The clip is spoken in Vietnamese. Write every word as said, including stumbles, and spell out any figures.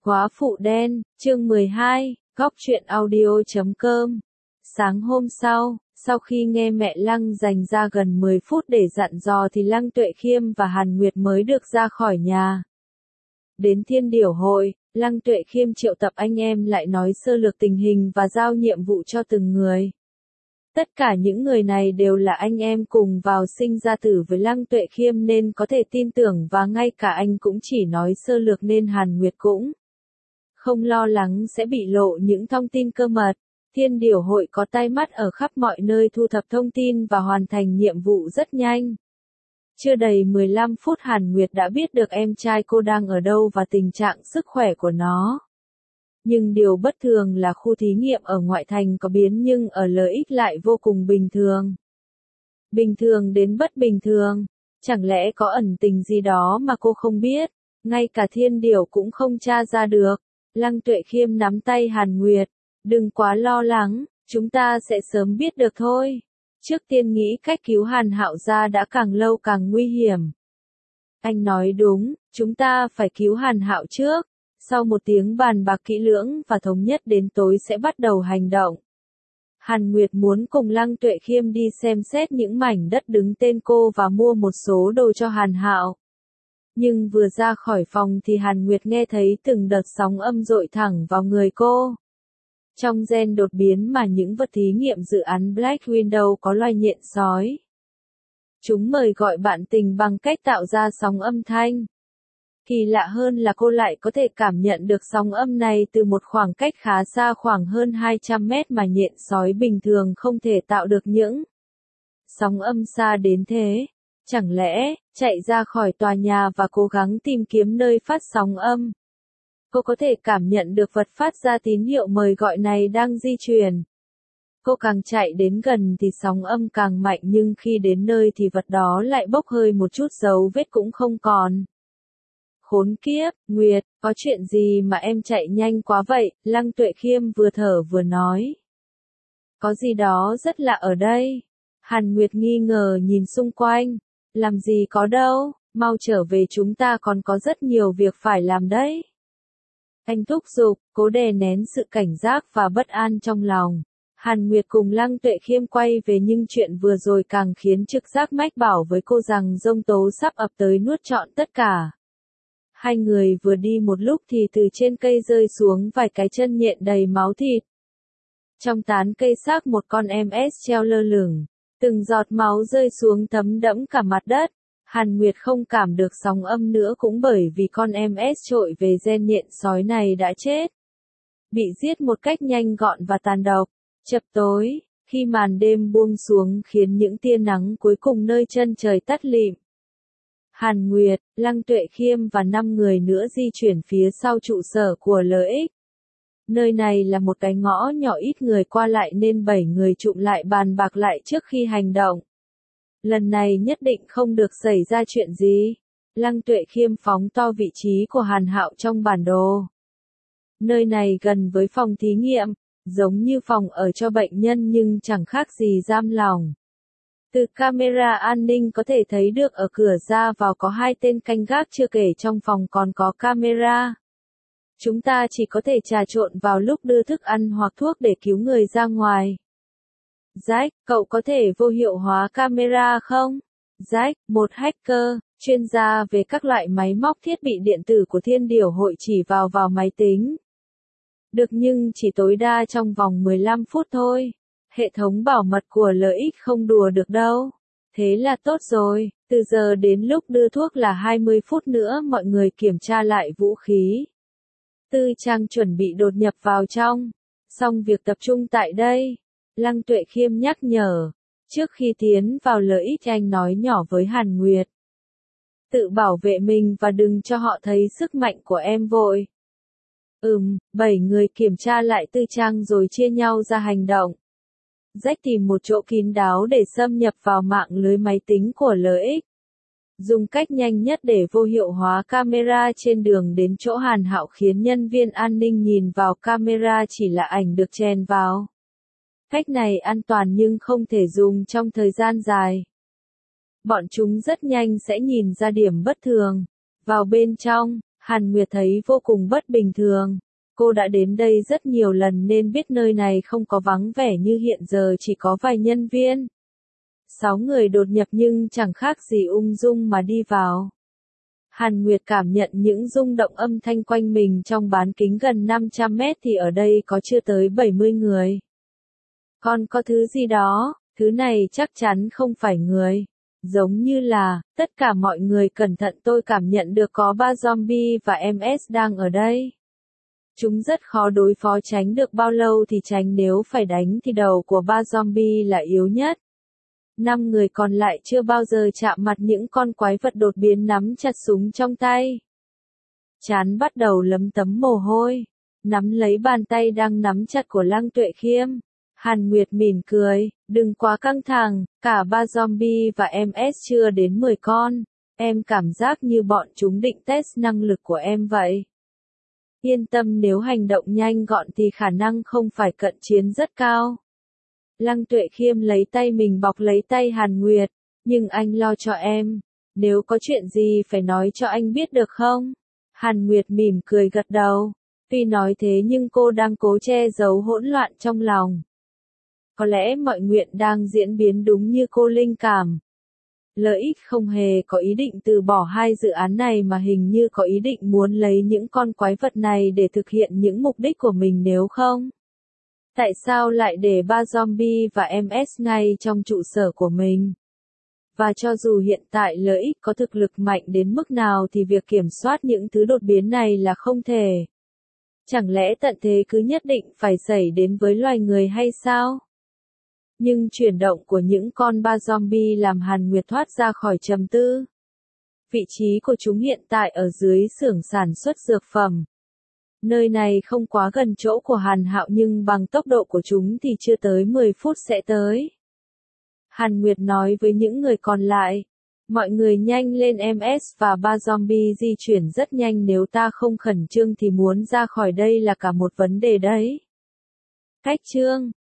Góa phụ đen, chương mười hai, góc truyện audio chấm com. Sáng hôm sau, sau khi nghe mẹ Lăng dành ra gần mười phút để dặn dò thì Lăng Tuệ Khiêm và Hàn Nguyệt mới được ra khỏi nhà. Đến Thiên Điểu Hội, Lăng Tuệ Khiêm triệu tập anh em lại nói sơ lược tình hình và giao nhiệm vụ cho từng người. Tất cả những người này đều là anh em cùng vào sinh ra tử với Lăng Tuệ Khiêm nên có thể tin tưởng, và ngay cả anh cũng chỉ nói sơ lược nên Hàn Nguyệt cũng không lo lắng sẽ bị lộ những thông tin cơ mật. Thiên Điểu Hội có tay mắt ở khắp mọi nơi thu thập thông tin và hoàn thành nhiệm vụ rất nhanh. Chưa đầy mười lăm phút Hàn Nguyệt đã biết được em trai cô đang ở đâu và tình trạng sức khỏe của nó. Nhưng điều bất thường là khu thí nghiệm ở ngoại thành có biến nhưng ở L X lại vô cùng bình thường. Bình thường đến bất bình thường. Chẳng lẽ có ẩn tình gì đó mà cô không biết? Ngay cả Thiên Điểu cũng không tra ra được. Lăng Tuệ Khiêm nắm tay Hàn Nguyệt. Đừng quá lo lắng, chúng ta sẽ sớm biết được thôi. Trước tiên nghĩ cách cứu Hàn Hạo ra đã càng lâu càng nguy hiểm. Anh nói đúng, chúng ta phải cứu Hàn Hạo trước. Sau một tiếng bàn bạc kỹ lưỡng và thống nhất đến tối sẽ bắt đầu hành động. Hàn Nguyệt muốn cùng Lăng Tuệ Khiêm đi xem xét những mảnh đất đứng tên cô và mua một số đồ cho Hàn Hạo. Nhưng vừa ra khỏi phòng thì Hàn Nguyệt nghe thấy từng đợt sóng âm dội thẳng vào người cô. Trong gen đột biến mà những vật thí nghiệm dự án Black Widow có loài nhện sói. Chúng mời gọi bạn tình bằng cách tạo ra sóng âm thanh. Kỳ lạ hơn là cô lại có thể cảm nhận được sóng âm này từ một khoảng cách khá xa, khoảng hơn hai trăm mét, mà nhện sói bình thường không thể tạo được những sóng âm xa đến thế. Chẳng lẽ, chạy ra khỏi tòa nhà và cố gắng tìm kiếm nơi phát sóng âm. Cô có thể cảm nhận được vật phát ra tín hiệu mời gọi này đang di chuyển. Cô càng chạy đến gần thì sóng âm càng mạnh, nhưng khi đến nơi thì vật đó lại bốc hơi, một chút dấu vết cũng không còn. Khốn kiếp, Nguyệt, có chuyện gì mà em chạy nhanh quá vậy? Lăng Tuệ Khiêm vừa thở vừa nói. Có gì đó rất lạ ở đây. Hàn Nguyệt nghi ngờ nhìn xung quanh. Làm gì có đâu, mau trở về, chúng ta còn có rất nhiều việc phải làm đấy. Anh thúc giục, cố đè nén sự cảnh giác và bất an trong lòng. Hàn Nguyệt cùng Lăng Tuệ Khiêm quay về, nhưng chuyện vừa rồi càng khiến trực giác mách bảo với cô rằng giông tố sắp ập tới nuốt trọn tất cả. Hai người vừa đi một lúc thì từ trên cây rơi xuống vài cái chân nhện đầy máu thịt. Trong tán cây xác một con em ét treo lơ lửng. Từng giọt máu rơi xuống thấm đẫm cả mặt đất. Hàn Nguyệt không cảm được sóng âm nữa cũng bởi vì con em ét trội về gen nhện sói này đã chết. Bị giết một cách nhanh gọn và tàn độc. Chập tối, khi màn đêm buông xuống khiến những tia nắng cuối cùng nơi chân trời tắt lịm. Hàn Nguyệt, Lăng Tuệ Khiêm và năm người nữa di chuyển phía sau trụ sở của L X. Nơi này là một cái ngõ nhỏ ít người qua lại nên bảy người trụm lại bàn bạc lại trước khi hành động. Lần này nhất định không được xảy ra chuyện gì. Lăng Tuệ Khiêm phóng to vị trí của Hàn Hạo trong bản đồ. Nơi này gần với phòng thí nghiệm, giống như phòng ở cho bệnh nhân nhưng chẳng khác gì giam lỏng. Từ camera an ninh có thể thấy được ở cửa ra vào có hai tên canh gác, chưa kể trong phòng còn có camera. Chúng ta chỉ có thể trà trộn vào lúc đưa thức ăn hoặc thuốc để cứu người ra ngoài. Jack, cậu có thể vô hiệu hóa camera không? Jack, một hacker, chuyên gia về các loại máy móc thiết bị điện tử của Thiên Điểu Hội, chỉ vào vào máy tính. Được, nhưng chỉ tối đa trong vòng mười lăm phút thôi. Hệ thống bảo mật của L X không đùa được đâu. Thế là tốt rồi, từ giờ đến lúc đưa thuốc là hai mươi phút nữa mọi người kiểm tra lại vũ khí. Tư Trang chuẩn bị đột nhập vào trong. Xong việc tập trung tại đây. Lăng Tuệ Khiêm nhắc nhở. Trước khi tiến vào L X anh nói nhỏ với Hàn Nguyệt. Tự bảo vệ mình và đừng cho họ thấy sức mạnh của em vội. Ừm, bảy người kiểm tra lại Tư Trang rồi chia nhau ra hành động. Jack tìm một chỗ kín đáo để xâm nhập vào mạng lưới máy tính của L X. Dùng cách nhanh nhất để vô hiệu hóa camera trên đường đến chỗ Hàn Hạo, khiến nhân viên an ninh nhìn vào camera chỉ là ảnh được chèn vào. Cách này an toàn nhưng không thể dùng trong thời gian dài. Bọn chúng rất nhanh sẽ nhìn ra điểm bất thường. Vào bên trong, Hàn Nguyệt thấy vô cùng bất bình thường. Cô đã đến đây rất nhiều lần nên biết nơi này không có vắng vẻ như hiện giờ chỉ có vài nhân viên. Sáu người đột nhập nhưng chẳng khác gì ung dung mà đi vào. Hàn Nguyệt cảm nhận những rung động âm thanh quanh mình trong bán kính gần năm trăm mét thì ở đây có chưa tới bảy mươi người. Còn có thứ gì đó, thứ này chắc chắn không phải người. Giống như là, tất cả mọi người cẩn thận tôi cảm nhận được có ba zombie và em ét đang ở đây. Chúng rất khó đối phó tránh được bao lâu thì tránh nếu phải đánh thì đầu của ba zombie là yếu nhất. Năm người còn lại chưa bao giờ chạm mặt những con quái vật đột biến nắm chặt súng trong tay. Trán bắt đầu lấm tấm mồ hôi, nắm lấy bàn tay đang nắm chặt của Lăng Tuệ Khiêm. Hàn Nguyệt mỉm cười, đừng quá căng thẳng, cả ba zombie và em ét chưa đến mười con. Em cảm giác như bọn chúng định test năng lực của em vậy. Yên tâm, nếu hành động nhanh gọn thì khả năng không phải cận chiến rất cao. Lăng Tuệ Khiêm lấy tay mình bọc lấy tay Hàn Nguyệt, nhưng anh lo cho em. Nếu có chuyện gì phải nói cho anh biết được không? Hàn Nguyệt mỉm cười gật đầu. Tuy nói thế nhưng cô đang cố che giấu hỗn loạn trong lòng. Có lẽ mọi nguyện đang diễn biến đúng như cô linh cảm. Lợi ích không hề có ý định từ bỏ hai dự án này mà hình như có ý định muốn lấy những con quái vật này để thực hiện những mục đích của mình, nếu không. Tại sao lại để ba zombie và em ét ngay trong trụ sở của mình? Và cho dù hiện tại lợi ích có thực lực mạnh đến mức nào thì việc kiểm soát những thứ đột biến này là không thể. Chẳng lẽ tận thế cứ nhất định phải xảy đến với loài người hay sao? Nhưng chuyển động của những con ba zombie làm Hàn Nguyệt thoát ra khỏi trầm tư. Vị trí của chúng hiện tại ở dưới xưởng sản xuất dược phẩm. Nơi này không quá gần chỗ của Hàn Hạo nhưng bằng tốc độ của chúng thì chưa tới mười phút sẽ tới. Hàn Nguyệt nói với những người còn lại. Mọi người nhanh lên, em ét và ba zombie di chuyển rất nhanh, nếu ta không khẩn trương thì muốn ra khỏi đây là cả một vấn đề đấy. Cách chương